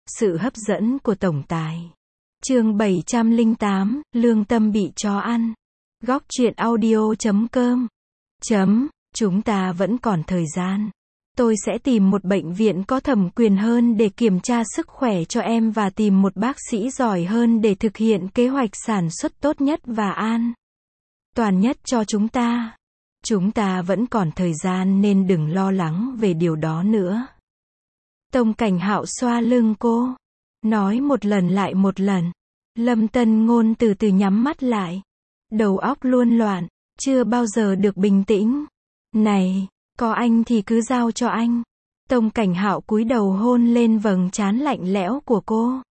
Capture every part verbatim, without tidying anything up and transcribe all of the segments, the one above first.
Sự hấp dẫn của tổng tài. Chương bảy trăm lẻ tám, lương tâm bị chó ăn. Góc truyện audio chấm com. Chấm, chúng ta vẫn còn thời gian. Tôi sẽ tìm một bệnh viện có thẩm quyền hơn để kiểm tra sức khỏe cho em và tìm một bác sĩ giỏi hơn để thực hiện kế hoạch sản xuất tốt nhất và an toàn nhất cho chúng ta. Chúng ta vẫn còn thời gian nên đừng lo lắng về điều đó nữa. Tông Cảnh Hạo xoa lưng cô, nói một lần lại một lần. Lâm Tân Ngôn từ từ nhắm mắt lại. Đầu óc luôn loạn, chưa bao giờ được bình tĩnh. Này, có anh thì cứ giao cho anh. Tông Cảnh Hạo cúi đầu hôn lên vầng trán lạnh lẽo của cô.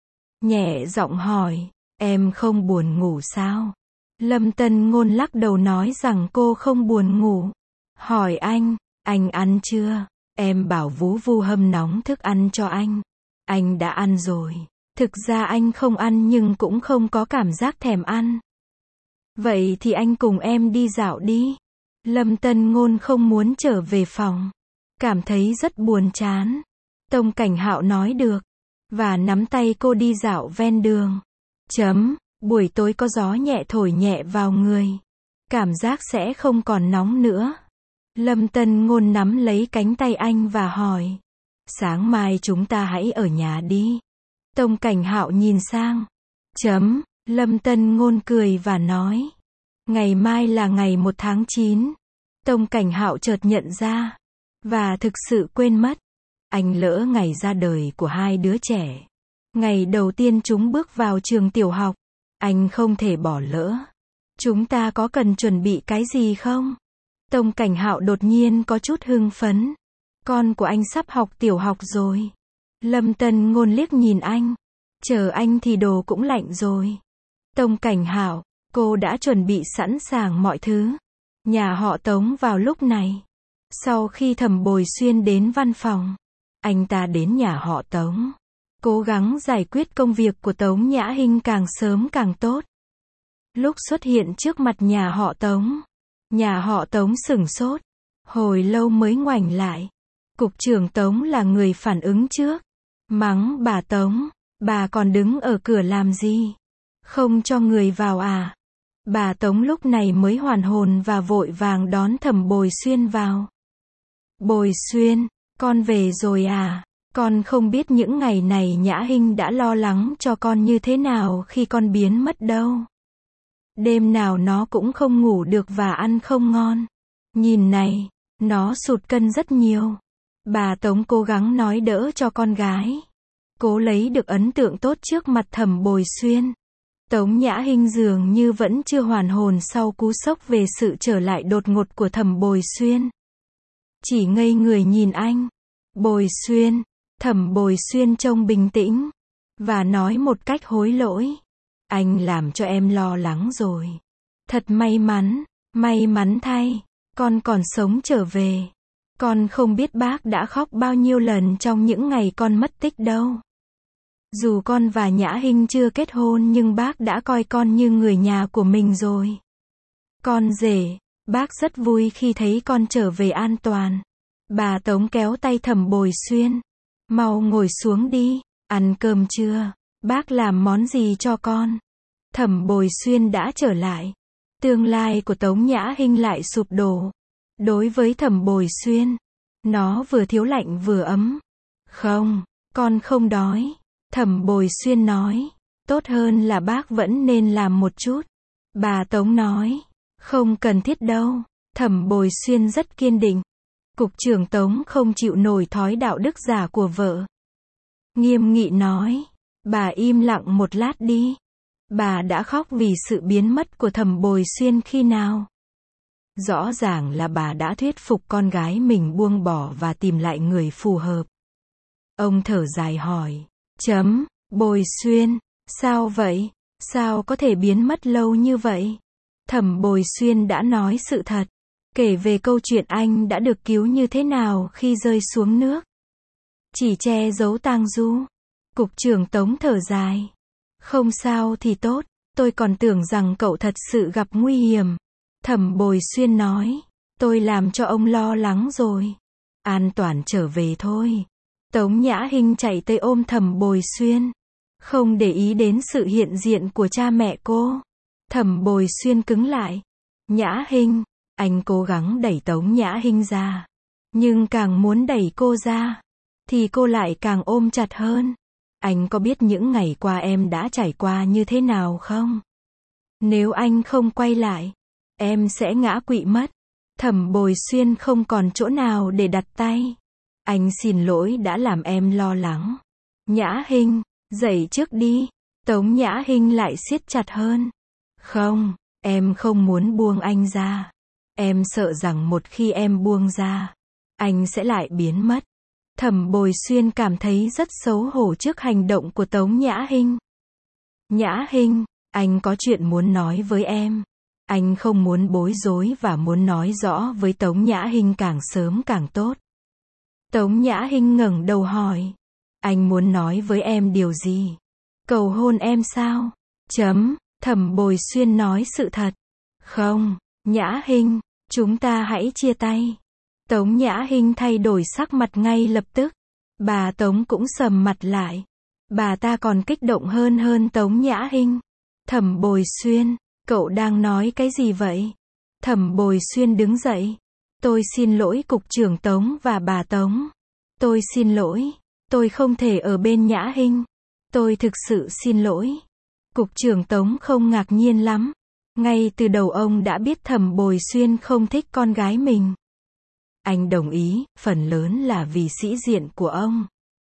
Nhẹ giọng hỏi, em không buồn ngủ sao? Lâm Tân Ngôn lắc đầu nói rằng cô không buồn ngủ. Hỏi anh, anh ăn chưa? Em bảo Vú Vu hâm nóng thức ăn cho anh. Anh đã ăn rồi. Thực ra anh không ăn nhưng cũng không có cảm giác thèm ăn. Vậy thì anh cùng em đi dạo đi. Lâm Tân Ngôn không muốn trở về phòng. Cảm thấy rất buồn chán. Tông Cảnh Hạo nói được. Và nắm tay cô đi dạo ven đường. Chấm, buổi tối có gió nhẹ thổi nhẹ vào người. Cảm giác sẽ không còn nóng nữa. Lâm Tân Ngôn nắm lấy cánh tay anh và hỏi. Sáng mai chúng ta hãy ở nhà đi. Tông Cảnh Hạo nhìn sang. Chấm, Lâm Tân Ngôn cười và nói. Ngày mai là ngày một tháng chín. Tông Cảnh Hạo chợt nhận ra. Và thực sự quên mất. Anh lỡ ngày ra đời của hai đứa trẻ. Ngày đầu tiên chúng bước vào trường tiểu học. Anh không thể bỏ lỡ. Chúng ta có cần chuẩn bị cái gì không? Tông Cảnh Hạo đột nhiên có chút hưng phấn. Con của anh sắp học tiểu học rồi. Lâm Tân Ngôn liếc nhìn anh. Chờ anh thì đồ cũng lạnh rồi. Tông Cảnh Hạo, cô đã chuẩn bị sẵn sàng mọi thứ. Nhà họ Tống vào lúc này. Sau khi Thẩm Bồi Xuyên đến văn phòng, anh ta đến nhà họ Tống. Cố gắng giải quyết công việc của Tống Nhã Hinh càng sớm càng tốt. Lúc xuất hiện trước mặt nhà họ Tống, nhà họ Tống sửng sốt. Hồi lâu mới ngoảnh lại. Cục trưởng Tống là người phản ứng trước. Mắng bà Tống, bà còn đứng ở cửa làm gì? Không cho người vào à? Bà Tống lúc này mới hoàn hồn và vội vàng đón Thẩm Bồi Xuyên vào. Bồi Xuyên, con về rồi à? Con không biết những ngày này Nhã Hinh đã lo lắng cho con như thế nào khi con biến mất đâu. Đêm nào nó cũng không ngủ được và ăn không ngon. Nhìn này, nó sụt cân rất nhiều. Bà Tống cố gắng nói đỡ cho con gái. Cố lấy được ấn tượng tốt trước mặt Thẩm Bồi Xuyên. Tống Nhã Hinh dường như vẫn chưa hoàn hồn sau cú sốc về sự trở lại đột ngột của Thẩm Bồi Xuyên. Chỉ ngây người nhìn anh. Bồi Xuyên, Thẩm Bồi Xuyên trông bình tĩnh. Và nói một cách hối lỗi. Anh làm cho em lo lắng rồi. Thật may mắn, may mắn thay. Con còn sống trở về. Con không biết bác đã khóc bao nhiêu lần trong những ngày con mất tích đâu. Dù con và Nhã Hinh chưa kết hôn nhưng bác đã coi con như người nhà của mình rồi. Con rể, bác rất vui khi thấy con trở về an toàn. Bà Tống kéo tay Thẩm Bồi Xuyên. Mau ngồi xuống đi, ăn cơm chưa? Bác làm món gì cho con? Thẩm Bồi Xuyên đã trở lại. Tương lai của Tống Nhã Hinh lại sụp đổ. Đối với Thẩm Bồi Xuyên, nó vừa thiếu lạnh vừa ấm. Không, con không đói. Thẩm Bồi Xuyên nói. Tốt hơn là bác vẫn nên làm một chút. Bà Tống nói. Không cần thiết đâu. Thẩm Bồi Xuyên rất kiên định. Cục trưởng Tống không chịu nổi thói đạo đức giả của vợ. Nghiêm nghị nói. Bà im lặng một lát đi. Bà đã khóc vì sự biến mất của Thẩm Bồi Xuyên khi nào? Rõ ràng là bà đã thuyết phục con gái mình buông bỏ và tìm lại người phù hợp. Ông thở dài hỏi. Chấm, Bồi Xuyên, sao vậy? Sao có thể biến mất lâu như vậy? Thẩm Bồi Xuyên đã nói sự thật. Kể về câu chuyện anh đã được cứu như thế nào khi rơi xuống nước. Chỉ che giấu tang du. Cục trưởng Tống thở dài. Không sao thì tốt, tôi còn tưởng rằng cậu thật sự gặp nguy hiểm. Thẩm Bồi Xuyên nói. Tôi làm cho ông lo lắng rồi. An toàn trở về thôi. Tống Nhã Hinh chạy tới ôm Thẩm Bồi Xuyên. Không để ý đến sự hiện diện của cha mẹ cô. Thẩm Bồi Xuyên cứng lại. Nhã Hinh, anh cố gắng đẩy Tống Nhã Hinh ra. Nhưng càng muốn đẩy cô ra, thì cô lại càng ôm chặt hơn. Anh có biết những ngày qua em đã trải qua như thế nào không? Nếu anh không quay lại, em sẽ ngã quỵ mất. Thẩm Bồi Xuyên không còn chỗ nào để đặt tay. Anh xin lỗi đã làm em lo lắng. Nhã Hinh, dậy trước đi. Tống Nhã Hinh lại siết chặt hơn. Không, em không muốn buông anh ra. Em sợ rằng một khi em buông ra, anh sẽ lại biến mất. Thẩm Bồi Xuyên cảm thấy rất xấu hổ trước hành động của Tống Nhã Hinh. Nhã Hinh, anh có chuyện muốn nói với em. Anh không muốn bối rối và muốn nói rõ với Tống Nhã Hinh càng sớm càng tốt. Tống Nhã Hinh ngẩng đầu hỏi. Anh muốn nói với em điều gì? Cầu hôn em sao? Chấm, Thẩm Bồi Xuyên nói sự thật. Không, Nhã Hinh, chúng ta hãy chia tay. Tống Nhã Hinh thay đổi sắc mặt ngay lập tức. Bà Tống cũng sầm mặt lại. Bà ta còn kích động hơn hơn Tống Nhã Hinh. Thẩm Bồi Xuyên, cậu đang nói cái gì vậy? Thẩm Bồi Xuyên đứng dậy. Tôi xin lỗi cục trưởng Tống và bà Tống. Tôi xin lỗi. Tôi không thể ở bên Nhã Hinh. Tôi thực sự xin lỗi. Cục trưởng Tống không ngạc nhiên lắm. Ngay từ đầu ông đã biết Thẩm Bồi Xuyên không thích con gái mình. Anh đồng ý, phần lớn là vì sĩ diện của ông.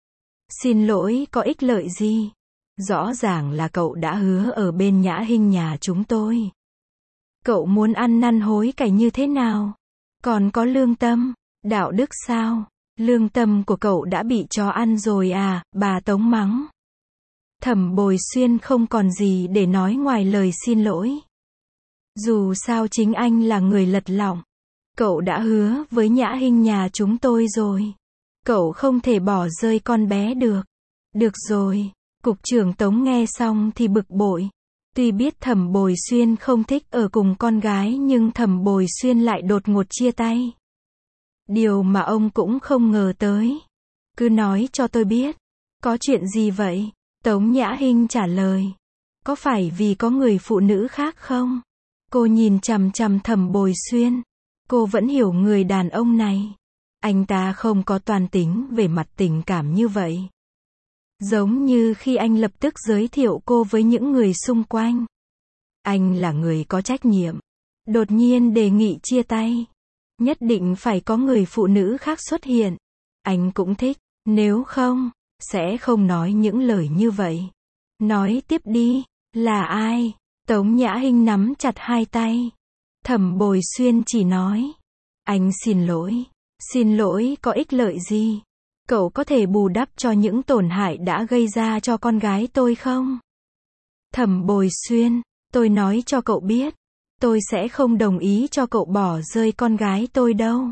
Xin lỗi có ích lợi gì? Rõ ràng là cậu đã hứa ở bên Nhã Hinh nhà chúng tôi. Cậu muốn ăn năn hối cải như thế nào? Còn có lương tâm, đạo đức sao? Lương tâm của cậu đã bị chó ăn rồi à, bà Tống mắng. Thẩm Bồi Xuyên không còn gì để nói ngoài lời xin lỗi. Dù sao chính anh là người lật lọng. Cậu đã hứa với Nhã Hinh nhà chúng tôi rồi. Cậu không thể bỏ rơi con bé được. Được rồi. Cục trưởng Tống nghe xong thì bực bội. Tuy biết Thẩm Bồi Xuyên không thích ở cùng con gái nhưng Thẩm Bồi Xuyên lại đột ngột chia tay. Điều mà ông cũng không ngờ tới. Cứ nói cho tôi biết. Có chuyện gì vậy? Tống Nhã Hinh trả lời. Có phải vì có người phụ nữ khác không? Cô nhìn chằm chằm Thẩm Bồi Xuyên. Cô vẫn hiểu người đàn ông này. Anh ta không có toan tính về mặt tình cảm như vậy. Giống như khi anh lập tức giới thiệu cô với những người xung quanh. Anh là người có trách nhiệm. Đột nhiên đề nghị chia tay. Nhất định phải có người phụ nữ khác xuất hiện. Anh cũng thích. Nếu không, sẽ không nói những lời như vậy. Nói tiếp đi. Là ai? Tống Nhã Hinh nắm chặt hai tay. Thẩm Bồi Xuyên chỉ nói. Anh xin lỗi. Xin lỗi có ích lợi gì? Cậu có thể bù đắp cho những tổn hại đã gây ra cho con gái tôi không? Thẩm Bồi Xuyên, tôi nói cho cậu biết. Tôi sẽ không đồng ý cho cậu bỏ rơi con gái tôi đâu.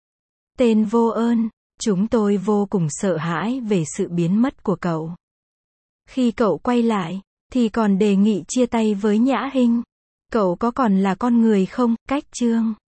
Tên vô ơn, chúng tôi vô cùng sợ hãi về sự biến mất của cậu. Khi cậu quay lại, thì còn đề nghị chia tay với Nhã Hinh. Cậu có còn là con người không? Cách chương